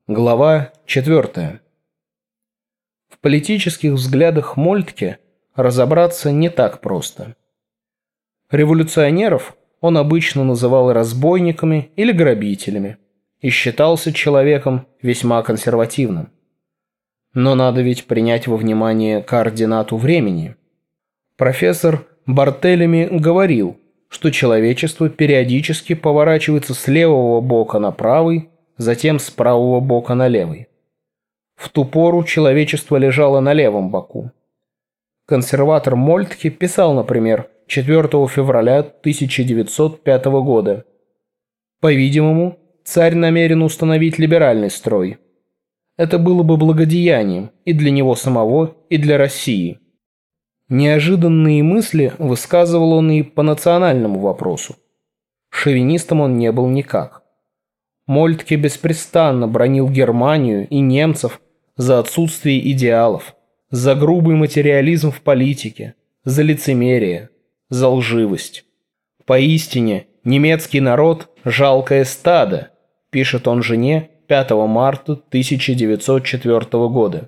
Глава 4. В политических взглядах Мольтке разобраться не так просто. Революционеров он обычно называл разбойниками или грабителями и считался человеком весьма консервативным. Но надо ведь принять во внимание координату времени. Профессор Бартелеми говорил, что человечество периодически поворачивается с левого бока на правый, затем с правого бока на левый. В ту пору человечество лежало на левом боку. Консерватор Мольтке писал, например, 4 февраля 1905 года: «По-видимому, царь намерен установить либеральный строй. Это было бы благодеянием и для него самого, и для России». Неожиданные мысли высказывал он и по национальному вопросу. Шовинистом он не был никак. Мольтке беспрестанно бранил Германию и немцев за отсутствие идеалов, за грубый материализм в политике, за лицемерие, за лживость. «Поистине, немецкий народ – жалкое стадо», пишет он жене 5 марта 1904 года.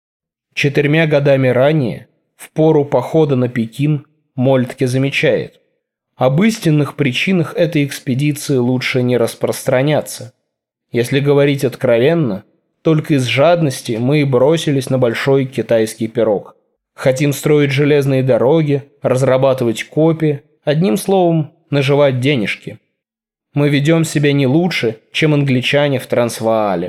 4 годами ранее, в пору похода на Пекин, Мольтке замечает: об истинных причинах этой экспедиции лучше не распространяться. Если говорить откровенно, только из жадности мы и бросились на большой китайский пирог. Хотим строить железные дороги, разрабатывать копии, одним словом, наживать денежки. Мы ведем себя не лучше, чем англичане в Трансваале.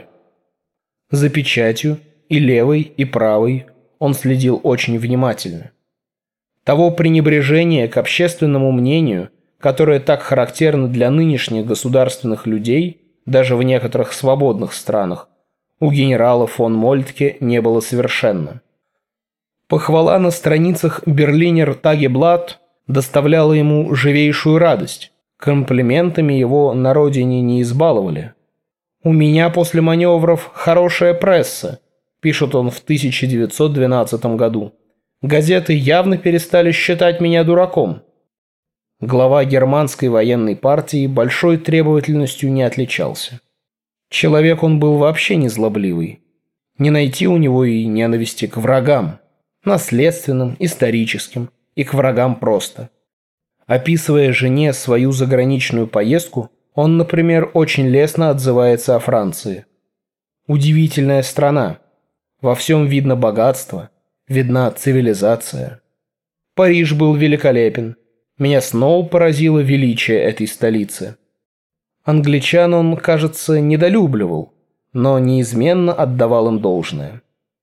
За печатью и левой, и правой он следил очень внимательно. Того пренебрежения к общественному мнению, которое так характерно для нынешних государственных людей, даже в некоторых свободных странах, у генерала фон Мольтке не было совершенно. Похвала на страницах «Берлинер Тагеблат» доставляла ему живейшую радость. Комплиментами его на родине не избаловали. «У меня после маневров хорошая пресса», пишет он в 1912 году. «Газеты явно перестали считать меня дураком». Глава германской военной партии большой требовательностью не отличался. Человек он был вообще не злобливый. Не найти у него и ненависти к врагам, наследственным, историческим, и к врагам просто. Описывая жене свою заграничную поездку, он, например, очень лестно отзывается о Франции. «Удивительная страна. Во всем видно богатство, видна цивилизация. Париж был великолепен. Меня снова поразило величие этой столицы». Англичан он, кажется, недолюбливал, но неизменно отдавал им должное.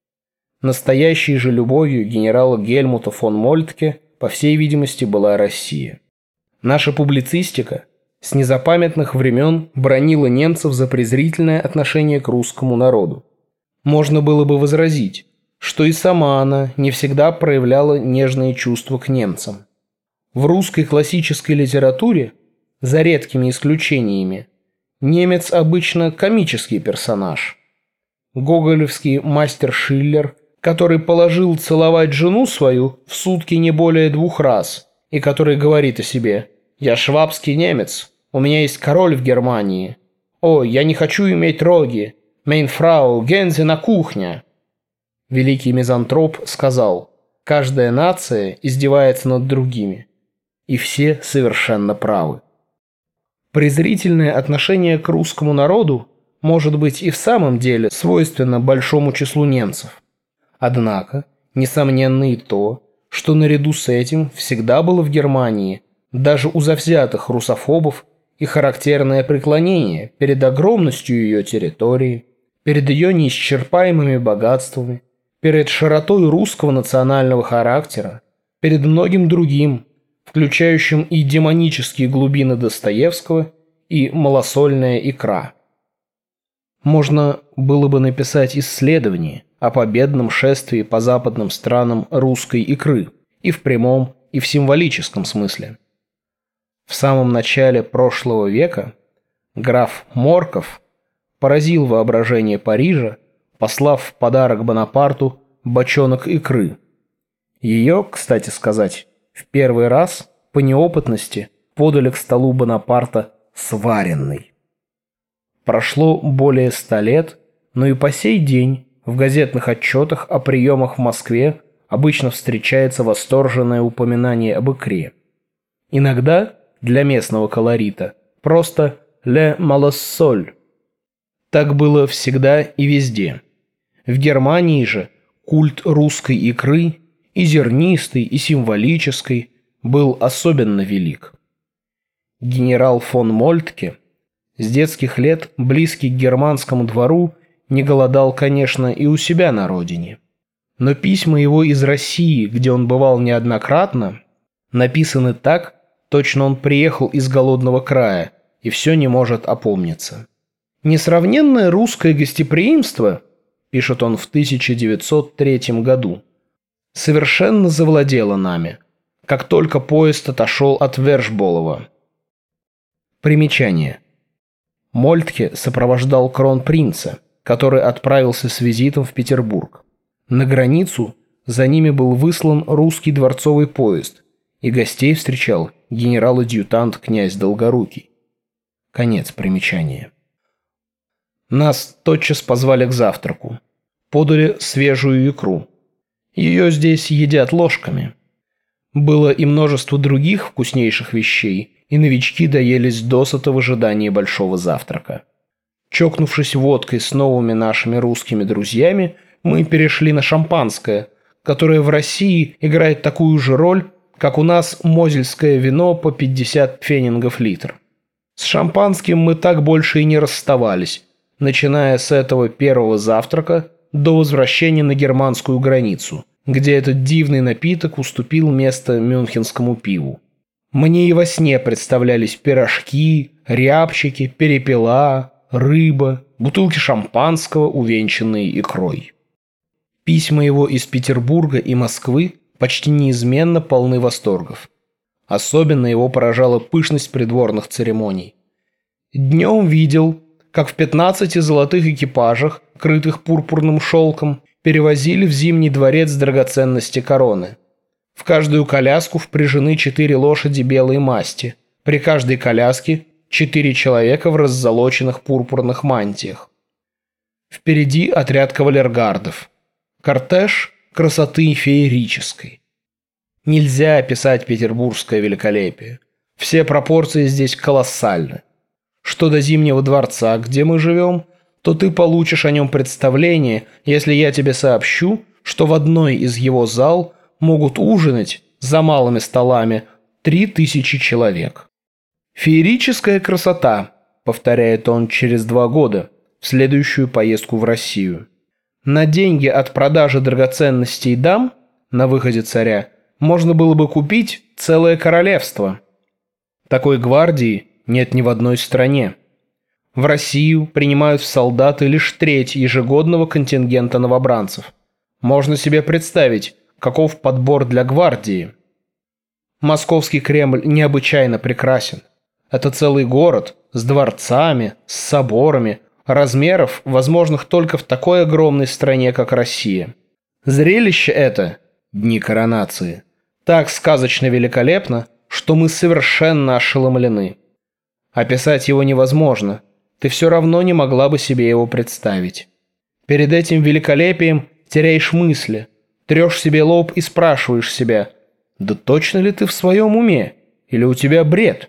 Настоящей же любовью генерала Гельмута фон Мольтке, по всей видимости, была Россия. Наша публицистика с незапамятных времен бранила немцев за презрительное отношение к русскому народу. Можно было бы возразить, что и сама она не всегда проявляла нежные чувства к немцам. В русской классической литературе, за редкими исключениями, немец обычно комический персонаж. Гоголевский мастер Шиллер, который положил целовать жену свою в сутки не более 2 раз, и который говорит о себе: «Я швабский немец, у меня есть король в Германии. О, я не хочу иметь роги, мейнфрау, гензе на кухня». Великий мизантроп сказал: «Каждая нация издевается над другими, и все совершенно правы». Презрительное отношение к русскому народу может быть и в самом деле свойственно большому числу немцев. Однако, несомненно и то, что наряду с этим всегда было в Германии, даже у завзятых русофобов, и характерное преклонение перед огромностью ее территории, перед ее неисчерпаемыми богатствами, перед широтой русского национального характера, перед многим другим, включающим и демонические глубины Достоевского, и малосольная икра. Можно было бы написать исследование о победном шествии по западным странам русской икры и в прямом, и в символическом смысле. В самом начале прошлого века граф Морков поразил воображение Парижа, послав в подарок Бонапарту бочонок икры. Ее, кстати сказать, в первый раз по неопытности подали к столу Бонапарта сваренной. Прошло более 100 лет, Но и по сей день в газетных отчетах о приемах в Москве обычно встречается восторженное упоминание об икре. Иногда, для местного колорита, просто «le malassol». Так было всегда и везде. В Германии же культ русской икры, и зернистой, и символической, был особенно велик. Генерал фон Мольтке, с детских лет близкий к германскому двору, не голодал, конечно, и у себя на родине. Но письма его из России, где он бывал неоднократно, написаны так, точно он приехал из голодного края и все не может опомниться. «Несравненное русское гостеприимство», – пишет он в 1903 году, – «совершенно завладело нами, как только поезд отошел от Вершболова». Примечание. Мольтке сопровождал кронпринца, который отправился с визитом в Петербург. На границу за ними был выслан русский дворцовый поезд, и гостей встречал генерал-адъютант князь Долгорукий. Конец примечания. Нас тотчас позвали к завтраку. Подали свежую икру. Ее здесь едят ложками. Было и множество других вкуснейших вещей, и новички доелись досыта в ожидании большого завтрака. Чокнувшись водкой с новыми нашими русскими друзьями, мы перешли на шампанское, которое в России играет такую же роль, как у нас мозельское вино по 50 пфеннингов литр. С шампанским мы так больше и не расставались, начиная с этого первого завтрака до возвращения на германскую границу, где этот дивный напиток уступил место мюнхенскому пиву. Мне и во сне представлялись пирожки, рябчики, перепела, рыба, бутылки шампанского, увенчанные икрой. Письма его из Петербурга и Москвы почти неизменно полны восторгов. Особенно его поражала пышность придворных церемоний. Днем видел, как в 15 золотых экипажах, крытых пурпурным шелком, перевозили в Зимний дворец драгоценности короны. В каждую коляску впряжены 4 лошади белой масти. При каждой коляске 4 человека в раззолоченных пурпурных мантиях. Впереди отряд кавалергардов. Кортеж красоты феерической. Нельзя описать петербургское великолепие. Все пропорции здесь колоссальны. Что до Зимнего дворца, где мы живем, то ты получишь о нем представление, если я тебе сообщу, что в одной из его зал могут ужинать за малыми столами 3000 человек. «Феерическая красота», — повторяет он через 2 года, в следующую поездку в Россию. На деньги от продажи драгоценностей дам, на выходе царя, можно было бы купить целое королевство. Такой гвардии нет ни в одной стране. В Россию принимают в солдаты лишь треть ежегодного контингента новобранцев. Можно себе представить, каков подбор для гвардии. Московский Кремль необычайно прекрасен. Это целый город с дворцами, с соборами, размеров, возможных только в такой огромной стране, как Россия. Зрелище это, дни коронации, так сказочно великолепно, что мы совершенно ошеломлены. Описать его невозможно, ты все равно не могла бы себе его представить. Перед этим великолепием теряешь мысли, трешь себе лоб и спрашиваешь себя, да точно ли ты в своем уме, или у тебя бред?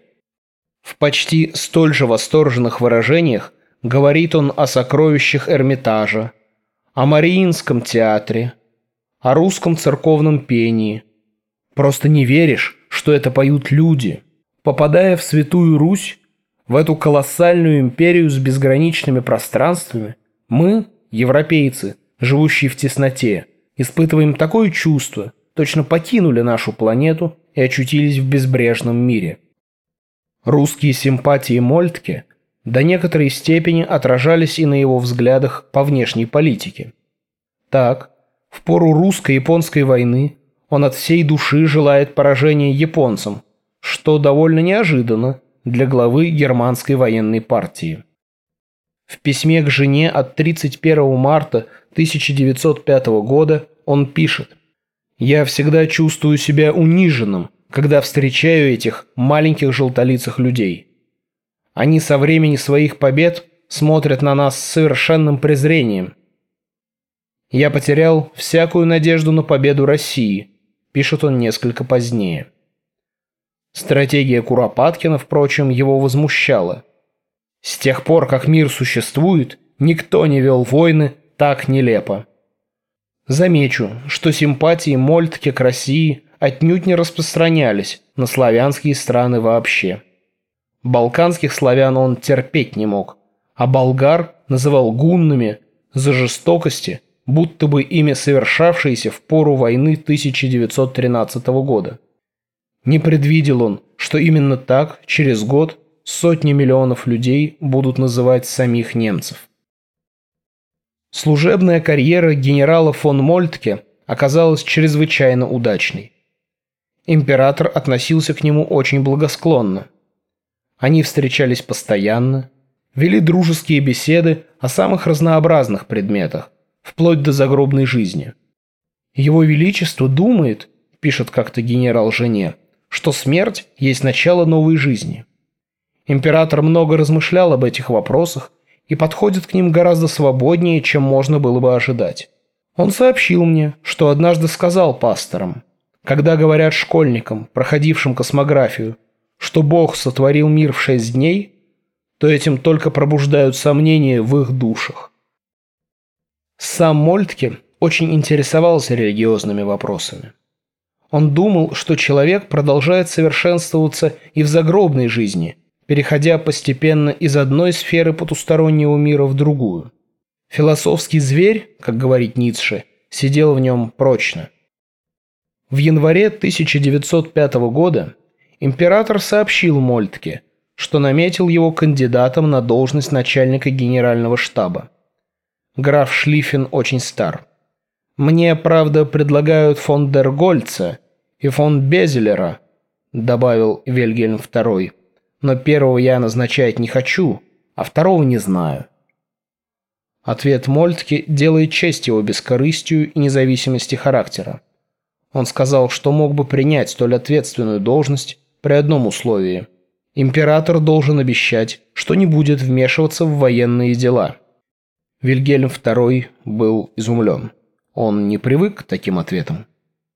В почти столь же восторженных выражениях говорит он о сокровищах Эрмитажа, о Мариинском театре, о русском церковном пении. Просто не веришь, что это поют люди. Попадая в Святую Русь, в эту колоссальную империю с безграничными пространствами, мы, европейцы, живущие в тесноте, испытываем такое чувство, точно покинули нашу планету и очутились в безбрежном мире. Русские симпатии Мольтке до некоторой степени отражались и на его взглядах по внешней политике. Так, в пору русско-японской войны он от всей души желает поражения японцам, что довольно неожиданно для главы германской военной партии. В письме к жене от 31 марта 1905 года он пишет: «Я всегда чувствую себя униженным, когда встречаю этих маленьких желтолицых людей. Они со времени своих побед смотрят на нас с совершенным презрением. «Я потерял всякую надежду на победу России», – пишет он несколько позднее. Стратегия Куропаткина, впрочем, его возмущала. «С тех пор, как мир существует, никто не вел войны так нелепо». Замечу, что симпатии Мольтке к России отнюдь не распространялись на славянские страны вообще. Балканских славян он терпеть не мог, а болгар называл гуннами за жестокости, будто бы ими совершавшиеся в пору войны 1913 года. Не предвидел он, что именно так, через год, сотни миллионов людей будут называть самих немцев. Служебная карьера генерала фон Мольтке оказалась чрезвычайно удачной. Император относился к нему очень благосклонно. Они встречались постоянно, вели дружеские беседы о самых разнообразных предметах, вплоть до загробной жизни. «Его Величество думает, — пишет как-то генерал жене, — что смерть есть начало новой жизни». Император много размышлял об этих вопросах и подходит к ним гораздо свободнее, чем можно было бы ожидать. Он сообщил мне, что однажды сказал пасторам, когда говорят школьникам, проходившим космографию, что Бог сотворил мир в 6 дней, то этим только пробуждают сомнения в их душах. Сам Мольтке очень интересовался религиозными вопросами. Он думал, что человек продолжает совершенствоваться и в загробной жизни, переходя постепенно из одной сферы потустороннего мира в другую. Философский зверь, как говорит Ницше, сидел в нем прочно. В январе 1905 года император сообщил Мольтке, что наметил его кандидатом на должность начальника генерального штаба. Граф Шлиффен очень стар. «Мне, правда, предлагают фон дер Гольца и фон Безелера», добавил Вильгельм II, «но первого я назначать не хочу, а второго не знаю». Ответ Мольтке делает честь его бескорыстию и независимости характера. Он сказал, что мог бы принять столь ответственную должность при одном условии. Император должен обещать, что не будет вмешиваться в военные дела. Вильгельм II был изумлен. Он не привык к таким ответам.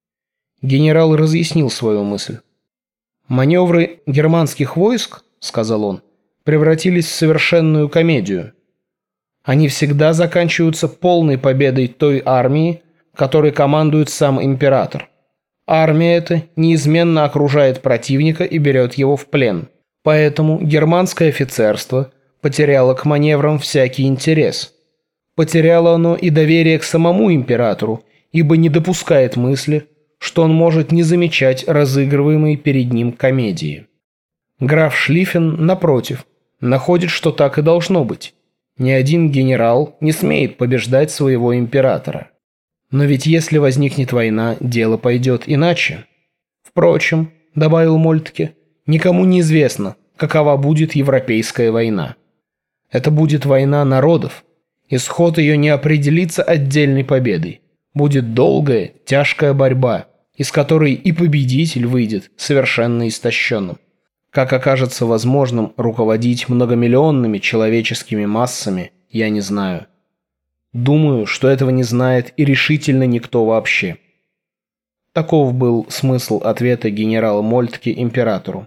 Генерал разъяснил свою мысль. «Маневры германских войск, — сказал он, — превратились в совершенную комедию. Они всегда заканчиваются полной победой той армии, которой командует сам император. Армия эта неизменно окружает противника и берет его в плен. Поэтому германское офицерство потеряло к маневрам всякий интерес. Потеряло оно и доверие к самому императору, ибо не допускает мысли, что он может не замечать разыгрываемой перед ним комедии. Граф Шлиффен, напротив, находит, что так и должно быть. Ни один генерал не смеет побеждать своего императора. Но ведь если возникнет война, дело пойдет иначе. Впрочем, — добавил Мольтке, — никому не известно, какова будет европейская война. Это будет война народов. Исход ее не определится отдельной победой. Будет долгая, тяжкая борьба, из которой и победитель выйдет совершенно истощенным. Как окажется возможным руководить многомиллионными человеческими массами, я не знаю. Думаю, что этого не знает и решительно никто вообще». Таков был смысл ответа генерала Мольтке императору.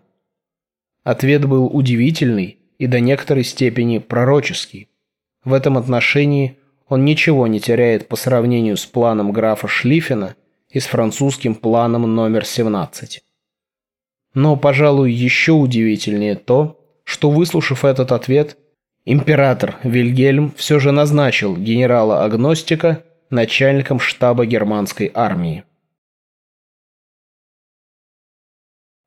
Ответ был удивительный и до некоторой степени пророческий. В этом отношении он ничего не теряет по сравнению с планом графа Шлиффена и с французским планом номер 17. Но, пожалуй, еще удивительнее то, что, выслушав этот ответ, император Вильгельм все же назначил генерала-агностика начальником штаба германской армии.